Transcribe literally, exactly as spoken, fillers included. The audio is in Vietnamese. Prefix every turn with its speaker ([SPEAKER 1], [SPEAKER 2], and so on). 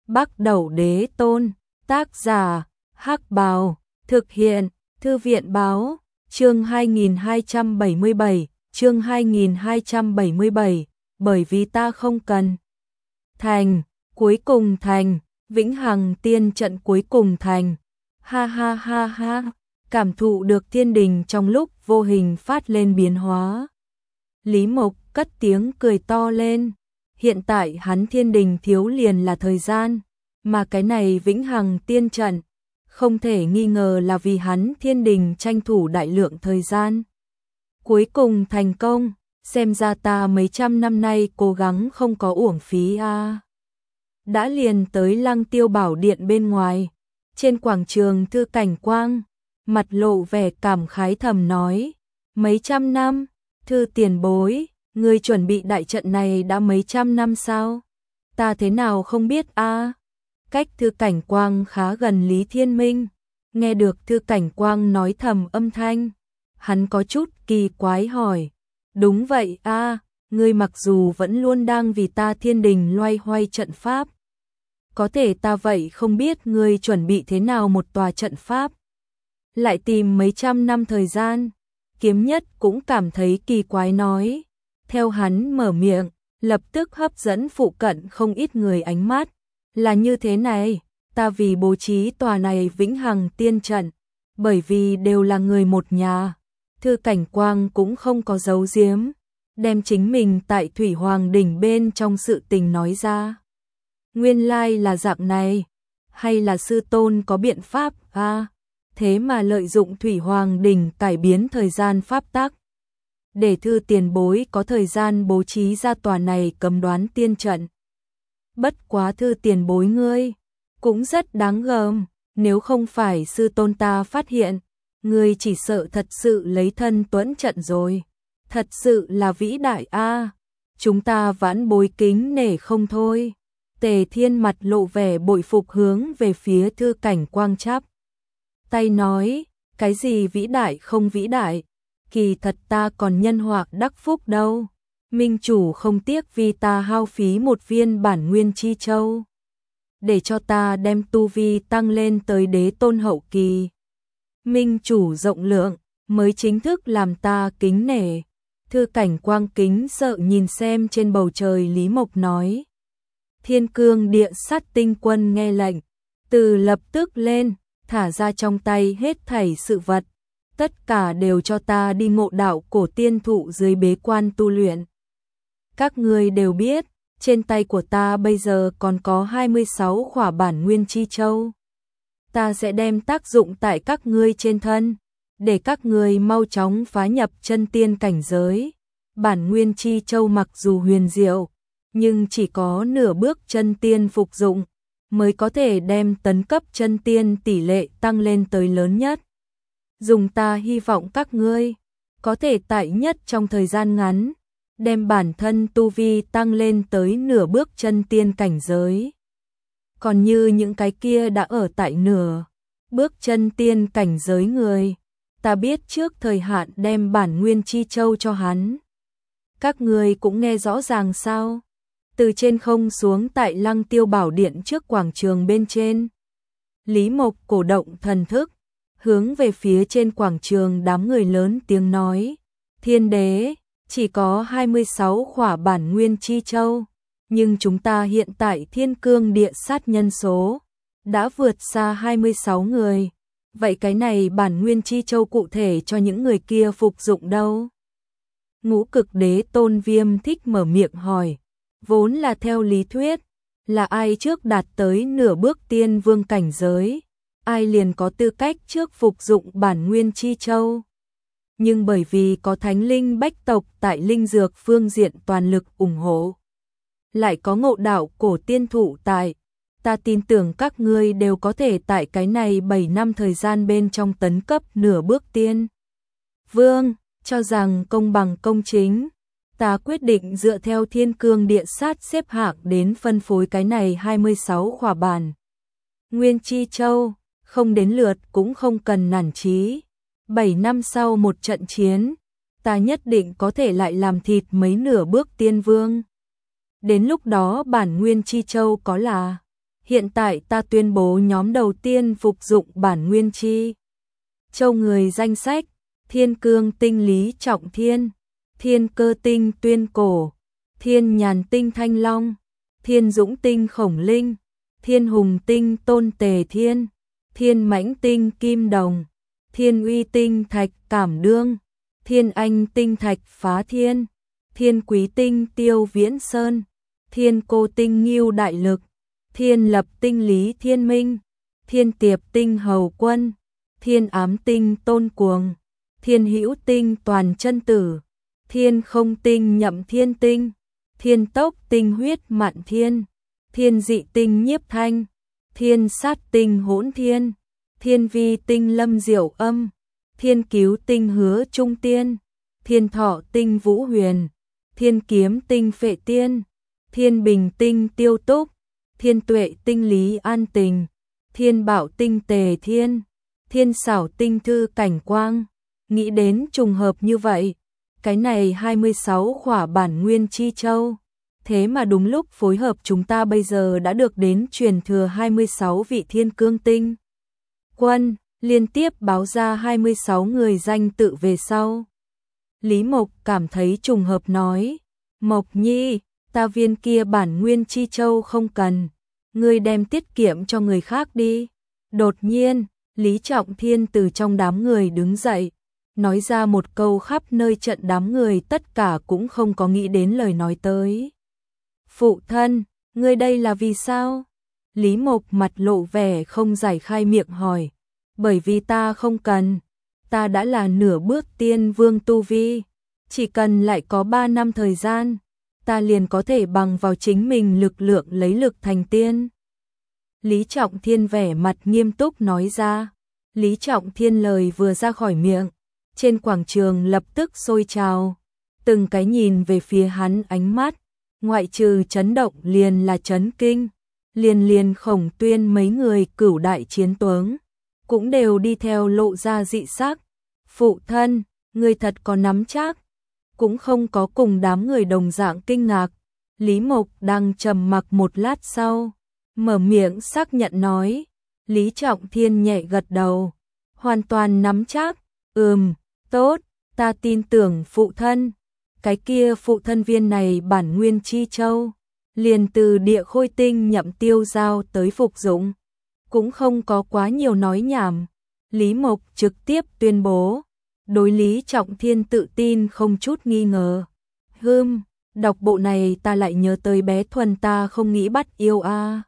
[SPEAKER 1] Bắc Đẩu Đế Tôn, tác giả, Hắc Bào, thực hiện, Thư viện báo, chương hai nghìn hai trăm bảy mươi bảy, chương hai nghìn hai trăm bảy mươi bảy, bởi vì ta không cần. Thành, cuối cùng thành, vĩnh hằng tiên trận cuối cùng thành. Ha ha ha ha, cảm thụ được thiên đình trong lúc vô hình phát lên biến hóa. Lý Mộc cất tiếng cười to lên. Hiện tại hắn thiên đình thiếu liền là thời gian, mà cái này vĩnh hằng tiên trận, không thể nghi ngờ là vì hắn thiên đình tranh thủ đại lượng thời gian. Cuối cùng thành công, xem ra ta mấy trăm năm nay cố gắng không có uổng phí a. À. Đã liền tới Lăng Tiêu Bảo Điện bên ngoài, trên quảng trường Thư Cảnh Quang, mặt lộ vẻ cảm khái thầm nói, mấy trăm năm, Thư tiền bối, ngươi chuẩn bị đại trận này đã mấy trăm năm sao? Ta thế nào không biết a? À? Cách Thư Cảnh Quang khá gần Lý Thiên Minh, nghe được Thư Cảnh Quang nói thầm âm thanh, hắn có chút kỳ quái hỏi, đúng vậy a, à, ngươi mặc dù vẫn luôn đang vì ta thiên đình loay hoay trận pháp, có thể ta vậy không biết ngươi chuẩn bị thế nào một tòa trận pháp, lại tìm mấy trăm năm thời gian. Kiếm Nhất cũng cảm thấy kỳ quái nói, theo hắn mở miệng, lập tức hấp dẫn phụ cận không ít người ánh mắt, là như thế này, ta vì bố trí tòa này vĩnh hằng tiên trận, bởi vì đều là người một nhà. Thư Cảnh Quang cũng không có giấu giếm, đem chính mình tại Thủy Hoàng đỉnh bên trong sự tình nói ra. Nguyên lai là dạng này, hay là sư tôn có biện pháp a? À, thế mà lợi dụng Thủy Hoàng đỉnh cải biến thời gian pháp tắc, để Thư tiền bối có thời gian bố trí ra tòa này cấm đoán tiên trận. Bất quá Thư tiền bối ngươi cũng rất đáng gờm, nếu không phải sư tôn ta phát hiện, ngươi chỉ sợ thật sự lấy thân tuẫn trận rồi. Thật sự là vĩ đại a, à, chúng ta vãn bối kính nể không thôi. Tề Thiên mặt lộ vẻ bội phục hướng về phía Thư Cảnh Quang chắp tay nói, cái gì vĩ đại không vĩ đại, kỳ thật ta còn nhân hoặc đắc phúc đâu. Minh chủ không tiếc vì ta hao phí một viên bản nguyên chi châu, để cho ta đem tu vi tăng lên tới đế tôn hậu kỳ. Minh chủ rộng lượng, mới chính thức làm ta kính nể. Thư Cảnh Quang kính sợ nhìn xem trên bầu trời Lý Mộc nói. Thiên Cương Địa Sát Tinh Quân nghe lệnh, từ lập tức lên, thả ra trong tay hết thảy sự vật, tất cả đều cho ta đi ngộ đạo cổ tiên thụ dưới bế quan tu luyện. Các ngươi đều biết, trên tay của ta bây giờ còn có hai mươi sáu khỏa bản nguyên chi châu. Ta sẽ đem tác dụng tại các ngươi trên thân, để các ngươi mau chóng phá nhập chân tiên cảnh giới. Bản nguyên chi châu mặc dù huyền diệu, nhưng chỉ có nửa bước chân tiên phục dụng, mới có thể đem tấn cấp chân tiên tỷ lệ tăng lên tới lớn nhất. Dùng ta hy vọng các ngươi có thể tại nhất trong thời gian ngắn, đem bản thân tu vi tăng lên tới nửa bước chân tiên cảnh giới. Còn như những cái kia đã ở tại nửa bước chân tiên cảnh giới người, ta biết trước thời hạn đem bản nguyên chi châu cho hắn. Các ngươi cũng nghe rõ ràng sao? Từ trên không xuống tại Lăng Tiêu Bảo Điện trước quảng trường bên trên, Lý Mộc cổ động thần thức, hướng về phía trên quảng trường đám người lớn tiếng nói, Thiên đế, chỉ có hai mươi sáu khỏa bản nguyên chi châu, nhưng chúng ta hiện tại Thiên Cương Địa Sát nhân số đã vượt xa hai mươi sáu người, vậy cái này bản nguyên chi châu cụ thể cho những người kia phục dụng đâu? Ngũ Cực Đế Tôn Viêm Thích mở miệng hỏi, vốn là theo lý thuyết, là ai trước đạt tới nửa bước tiên vương cảnh giới, ai liền có tư cách trước phục dụng bản nguyên chi châu. Nhưng bởi vì có thánh linh bách tộc tại linh dược phương diện toàn lực ủng hộ, lại có ngộ đạo cổ tiên thụ tại, ta tin tưởng các ngươi đều có thể tại cái này bảy năm thời gian bên trong tấn cấp nửa bước tiên vương. Cho rằng công bằng công chính, ta quyết định dựa theo Thiên Cương Địa Sát xếp hạng đến phân phối cái này hai mươi sáu khỏa bản nguyên chi châu, không đến lượt cũng không cần nản chí. Bảy năm sau một trận chiến, ta nhất định có thể lại làm thịt mấy nửa bước tiên vương. Đến lúc đó bản nguyên chi châu có là Hiện tại ta tuyên bố nhóm đầu tiên phục dụng bản nguyên chi châu người danh sách: Thiên Cương Tinh Lý Trọng Thiên, Thiên Cơ Tinh Tuyên Cổ, Thiên Nhàn Tinh Thanh Long, Thiên Dũng Tinh Khổng Linh, Thiên Hùng Tinh Tôn Tề Thiên, Thiên Mãnh Tinh Kim Đồng, Thiên Uy Tinh Thạch Cảm Đương, Thiên Anh Tinh Thạch Phá Thiên, Thiên Quý Tinh Tiêu Viễn Sơn, Thiên Cô Tinh Ngưu Đại Lực, Thiên Lập Tinh Lý Thiên Minh, Thiên Tiệp Tinh Hầu Quân, Thiên Ám Tinh Tôn Cuồng, Thiên Hữu Tinh Toàn Chân Tử, Thiên Không Tinh Nhậm Thiên Tinh, Thiên Tốc Tinh Huyết Mạn Thiên, Thiên Dị Tinh Nhiếp Thanh, Thiên Sát Tinh Hỗn Thiên, Thiên Vi Tinh Lâm Diệu Âm, Thiên Cứu Tinh Hứa Trung Tiên, Thiên Thọ Tinh Vũ Huyền, Thiên Kiếm Tinh Phệ Tiên, Thiên Bình Tinh Tiêu Túc, Thiên Tuệ Tinh Lý An Tình, Thiên Bảo Tinh Tề Thiên, Thiên Xảo Tinh Thư Cảnh Quang. Nghĩ đến trùng hợp như vậy, cái này hai mươi sáu khỏa bản nguyên chi châu, thế mà đúng lúc phối hợp chúng ta bây giờ đã được đến truyền thừa hai mươi sáu vị Thiên Cương Tinh Quân, liên tiếp báo ra hai mươi sáu người danh tự về sau. Lý Mộc cảm thấy trùng hợp nói, Mộc Nhi, ta viên kia bản nguyên chi châu không cần, ngươi đem tiết kiệm cho người khác đi. Đột nhiên, Lý Trọng Thiên từ trong đám người đứng dậy, nói ra một câu khắp nơi trận đám người tất cả cũng không có nghĩ đến lời nói tới. Phụ thân, ngươi đây là vì sao? Lý Mộc mặt lộ vẻ không giải khai miệng hỏi, bởi vì ta không cần, ta đã là nửa bước tiên vương tu vi, chỉ cần lại có ba năm thời gian, ta liền có thể bằng vào chính mình lực lượng lấy lực thành tiên. Lý Trọng Thiên vẻ mặt nghiêm túc nói ra. Lý Trọng Thiên lời vừa ra khỏi miệng, trên quảng trường lập tức sôi trào, từng cái nhìn về phía hắn ánh mắt, ngoại trừ chấn động liền là chấn kinh, liền liền Khổng Tuyên mấy người cửu đại chiến tướng, cũng đều đi theo lộ ra dị sắc. Phụ thân, người thật có nắm chắc, cũng không có cùng đám người đồng dạng kinh ngạc. Lý Mộc đang trầm mặc một lát sau, mở miệng xác nhận nói. Lý Trọng Thiên nhẹ gật đầu, hoàn toàn nắm chắc. Ừm, tốt, ta tin tưởng phụ thân. Cái kia phụ thân viên này bản nguyên chi châu, liền từ địa khôi tinh nhậm tiêu giao tới phục dụng, cũng không có quá nhiều nói nhảm. Lý Mộc trực tiếp tuyên bố, đối Lý Trọng Thiên tự tin không chút nghi ngờ. Hừm, đọc bộ này ta lại nhớ tới bé Thuần ta không nghĩ bắt yêu a. À.